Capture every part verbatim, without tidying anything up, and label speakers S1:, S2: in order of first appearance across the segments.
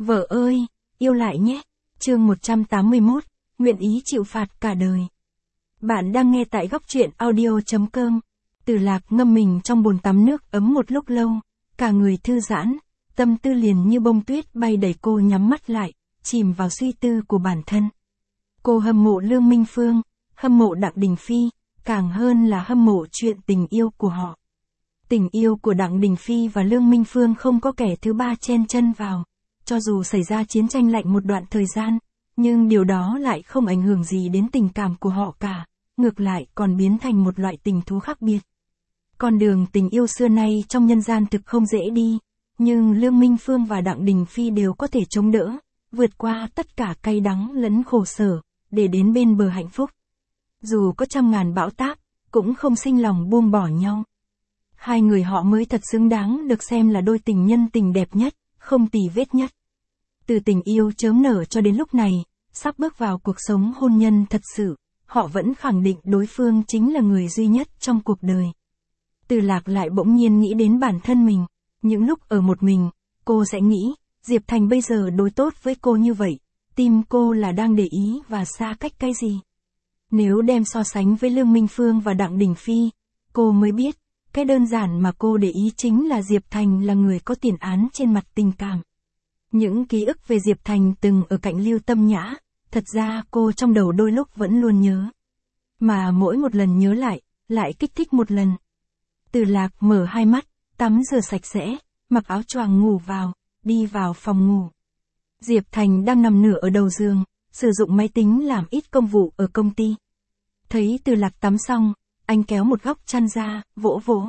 S1: Vợ ơi, yêu lại nhé. Chương một trăm tám mươi mốt, nguyện ý chịu phạt cả đời. Bạn đang nghe tại góc truyện audio.com. Từ Lạc ngâm mình trong bồn tắm nước ấm một lúc lâu, cả người thư giãn, tâm tư liền như bông tuyết bay đẩy cô nhắm mắt lại, chìm vào suy tư của bản thân. Cô hâm mộ Lương Minh Phương, hâm mộ Đặng Đình Phi, càng hơn là hâm mộ chuyện tình yêu của họ. Tình yêu của Đặng Đình Phi và Lương Minh Phương không có kẻ thứ ba chen chân vào. Cho dù xảy ra chiến tranh lạnh một đoạn thời gian, nhưng điều đó lại không ảnh hưởng gì đến tình cảm của họ cả, ngược lại còn biến thành một loại tình thú khác biệt. Con đường tình yêu xưa nay trong nhân gian thực không dễ đi, nhưng Lương Minh Phương và Đặng Đình Phi đều có thể chống đỡ, vượt qua tất cả cay đắng lẫn khổ sở, để đến bên bờ hạnh phúc. Dù có trăm ngàn bão táp, cũng không sinh lòng buông bỏ nhau. Hai người họ mới thật xứng đáng được xem là đôi tình nhân tình đẹp nhất, không tì vết nhất. Từ tình yêu chớm nở cho đến lúc này, sắp bước vào cuộc sống hôn nhân thật sự, họ vẫn khẳng định đối phương chính là người duy nhất trong cuộc đời. Từ Lạc lại bỗng nhiên nghĩ đến bản thân mình, những lúc ở một mình, cô sẽ nghĩ, Diệp Thành bây giờ đối tốt với cô như vậy, tim cô là đang để ý và xa cách cái gì? Nếu đem so sánh với Lương Minh Phương và Đặng Đình Phi, cô mới biết, cái đơn giản mà cô để ý chính là Diệp Thành là người có tiền án trên mặt tình cảm. Những ký ức về Diệp Thành từng ở cạnh Lưu Tâm Nhã, thật ra cô trong đầu đôi lúc vẫn luôn nhớ. Mà mỗi một lần nhớ lại, lại kích thích một lần. Từ Lạc mở hai mắt, tắm rửa sạch sẽ, mặc áo choàng ngủ vào, đi vào phòng ngủ. Diệp Thành đang nằm nửa ở đầu giường, sử dụng máy tính làm ít công vụ ở công ty. Thấy Từ Lạc tắm xong, anh kéo một góc chăn ra, vỗ vỗ.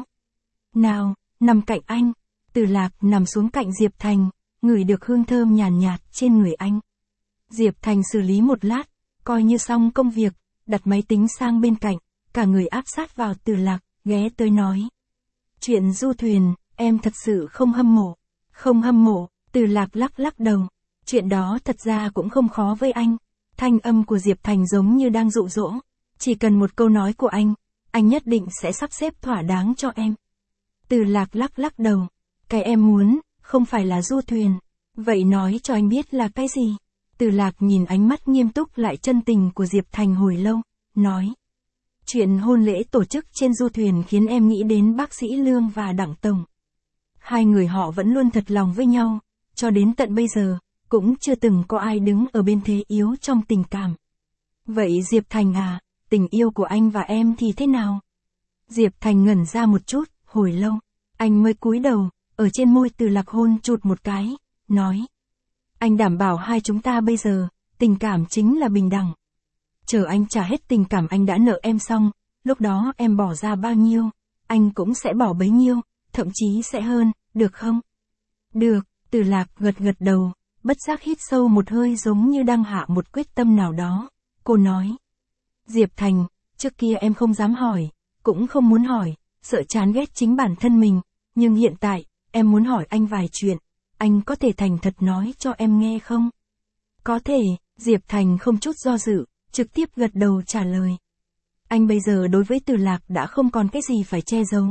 S1: Nào, nằm cạnh anh. Từ Lạc nằm xuống cạnh Diệp Thành, ngửi được hương thơm nhàn nhạt, nhạt trên người anh. Diệp Thành xử lý một lát, coi như xong công việc, đặt máy tính sang bên cạnh, cả người áp sát vào Từ Lạc, ghé tới nói. Chuyện du thuyền, em thật sự không hâm mộ. Không hâm mộ, Từ Lạc lắc lắc đầu. Chuyện đó thật ra cũng không khó với anh. Thanh âm của Diệp Thành giống như đang dụ dỗ. Chỉ cần một câu nói của anh, anh nhất định sẽ sắp xếp thỏa đáng cho em. Từ Lạc lắc lắc đầu. Cái em muốn, không phải là du thuyền. Vậy nói cho anh biết là cái gì? Từ Lạc nhìn ánh mắt nghiêm túc lại chân tình của Diệp Thành hồi lâu, nói. Chuyện hôn lễ tổ chức trên du thuyền khiến em nghĩ đến bác sĩ Lương và Đặng Tổng. Hai người họ vẫn luôn thật lòng với nhau, cho đến tận bây giờ, cũng chưa từng có ai đứng ở bên thế yếu trong tình cảm. Vậy Diệp Thành à, tình yêu của anh và em thì thế nào? Diệp Thành ngẩn ra một chút, hồi lâu, anh mới cúi đầu, ở trên môi Từ Lạc hôn chụt một cái, nói. Anh đảm bảo hai chúng ta bây giờ, tình cảm chính là bình đẳng. Chờ anh trả hết tình cảm anh đã nợ em xong, lúc đó em bỏ ra bao nhiêu, anh cũng sẽ bỏ bấy nhiêu, thậm chí sẽ hơn, được không? Được, Từ Lạc gật gật đầu, bất giác hít sâu một hơi giống như đang hạ một quyết tâm nào đó. Cô nói. Diệp Thành, trước kia em không dám hỏi, cũng không muốn hỏi, sợ chán ghét chính bản thân mình, nhưng hiện tại, em muốn hỏi anh vài chuyện, anh có thể thành thật nói cho em nghe không? Có thể, Diệp Thành không chút do dự, trực tiếp gật đầu trả lời. Anh bây giờ đối với Từ Lạc đã không còn cái gì phải che giấu.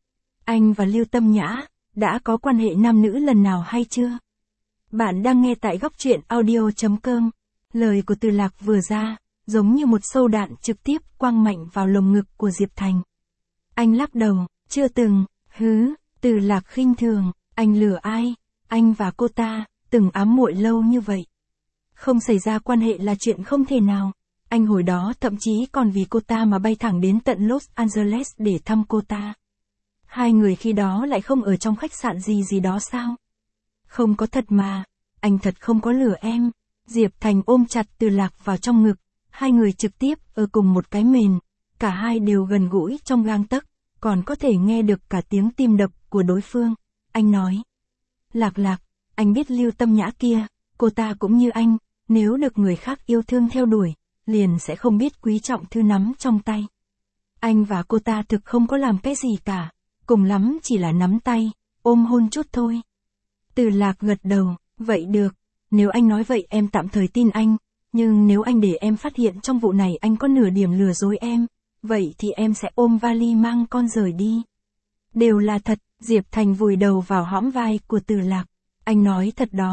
S1: Anh và Lưu Tâm Nhã, đã có quan hệ nam nữ lần nào hay chưa? Bạn đang nghe tại góc truyện audio.com. Lời của Từ Lạc vừa ra, giống như một sâu đạn trực tiếp quăng mạnh vào lồng ngực của Diệp Thành. Anh lắc đầu, chưa từng, hứ, Từ Lạc khinh thường, anh lừa ai, anh và cô ta, từng ám muội lâu như vậy. Không xảy ra quan hệ là chuyện không thể nào, anh hồi đó thậm chí còn vì cô ta mà bay thẳng đến tận Los Angeles để thăm cô ta. Hai người khi đó lại không ở trong khách sạn gì gì đó sao? Không có thật mà, anh thật không có lừa em. Diệp Thành ôm chặt Từ Lạc vào trong ngực, hai người trực tiếp ở cùng một cái mền, cả hai đều gần gũi trong gang tấc, còn có thể nghe được cả tiếng tim đập của đối phương. Anh nói, Lạc Lạc, anh biết Lưu Tâm Nhã kia, cô ta cũng như anh, nếu được người khác yêu thương theo đuổi, liền sẽ không biết quý trọng thứ nắm trong tay. Anh và cô ta thực không có làm cái gì cả, cùng lắm chỉ là nắm tay, ôm hôn chút thôi. Từ Lạc gật đầu, vậy được, nếu anh nói vậy em tạm thời tin anh, nhưng nếu anh để em phát hiện trong vụ này anh có nửa điểm lừa dối em, vậy thì em sẽ ôm vali mang con rời đi. Đều là thật, Diệp Thành vùi đầu vào hõm vai của Từ Lạc. Anh nói thật đó,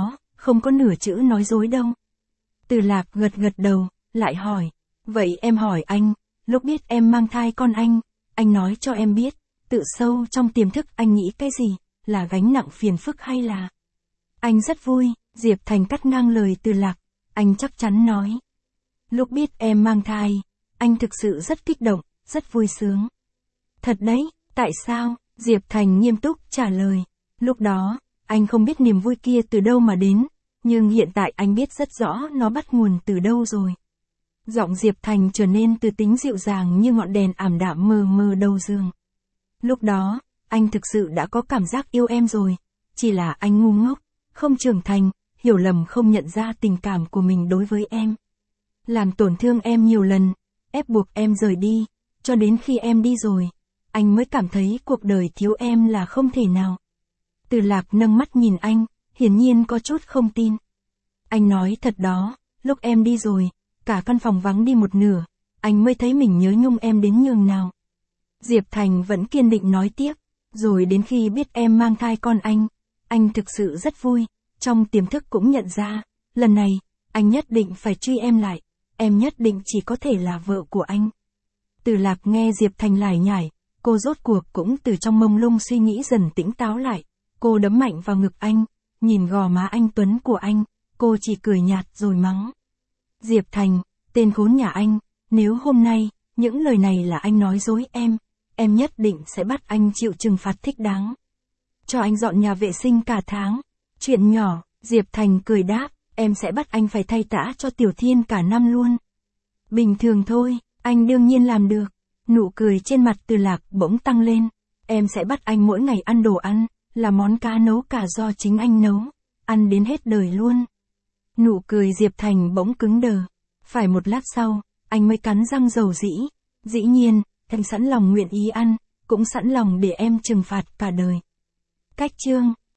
S1: không có nửa chữ nói dối đâu. Từ Lạc gật gật đầu, lại hỏi, vậy em hỏi anh, lúc biết em mang thai con anh, anh nói cho em biết, tự sâu trong tiềm thức anh nghĩ cái gì, là gánh nặng phiền phức hay là... Anh rất vui, Diệp Thành cắt ngang lời Từ Lạc, anh chắc chắn nói. Lúc biết em mang thai, anh thực sự rất kích động, rất vui sướng. Thật đấy, tại sao? Diệp Thành nghiêm túc trả lời. Lúc đó, anh không biết niềm vui kia từ đâu mà đến, nhưng hiện tại anh biết rất rõ nó bắt nguồn từ đâu rồi. Giọng Diệp Thành trở nên từ tính dịu dàng như ngọn đèn ảm đạm mờ mờ đầu giường. Lúc đó, anh thực sự đã có cảm giác yêu em rồi, chỉ là anh ngu ngốc, không trưởng thành, hiểu lầm không nhận ra tình cảm của mình đối với em. Làm tổn thương em nhiều lần, ép buộc em rời đi, cho đến khi em đi rồi, anh mới cảm thấy cuộc đời thiếu em là không thể nào. Từ Lạc nâng mắt nhìn anh, hiển nhiên có chút không tin. Anh nói thật đó, lúc em đi rồi, cả căn phòng vắng đi một nửa, anh mới thấy mình nhớ nhung em đến nhường nào. Diệp Thành vẫn kiên định nói tiếp, rồi đến khi biết em mang thai con anh, anh thực sự rất vui, trong tiềm thức cũng nhận ra, lần này, anh nhất định phải truy em lại, em nhất định chỉ có thể là vợ của anh. Từ Lạc nghe Diệp Thành lải nhải, cô rốt cuộc cũng từ trong mông lung suy nghĩ dần tỉnh táo lại, cô đấm mạnh vào ngực anh, nhìn gò má anh tuấn của anh, cô chỉ cười nhạt rồi mắng. Diệp Thành, tên khốn nhà anh, nếu hôm nay, những lời này là anh nói dối em, em nhất định sẽ bắt anh chịu trừng phạt thích đáng. Cho anh dọn nhà vệ sinh cả tháng. Chuyện nhỏ, Diệp Thành cười đáp, em sẽ bắt anh phải thay tã cho Tiểu Thiên cả năm luôn. Bình thường thôi, anh đương nhiên làm được. Nụ cười trên mặt Từ Lạc bỗng tăng lên, em sẽ bắt anh mỗi ngày ăn đồ ăn, là món cá nấu cả do chính anh nấu, ăn đến hết đời luôn. Nụ cười Diệp Thành bỗng cứng đờ, phải một lát sau, anh mới cắn răng dầu dĩ, dĩ nhiên, anh sẵn lòng nguyện ý ăn, cũng sẵn lòng để em trừng phạt cả đời. Cách chương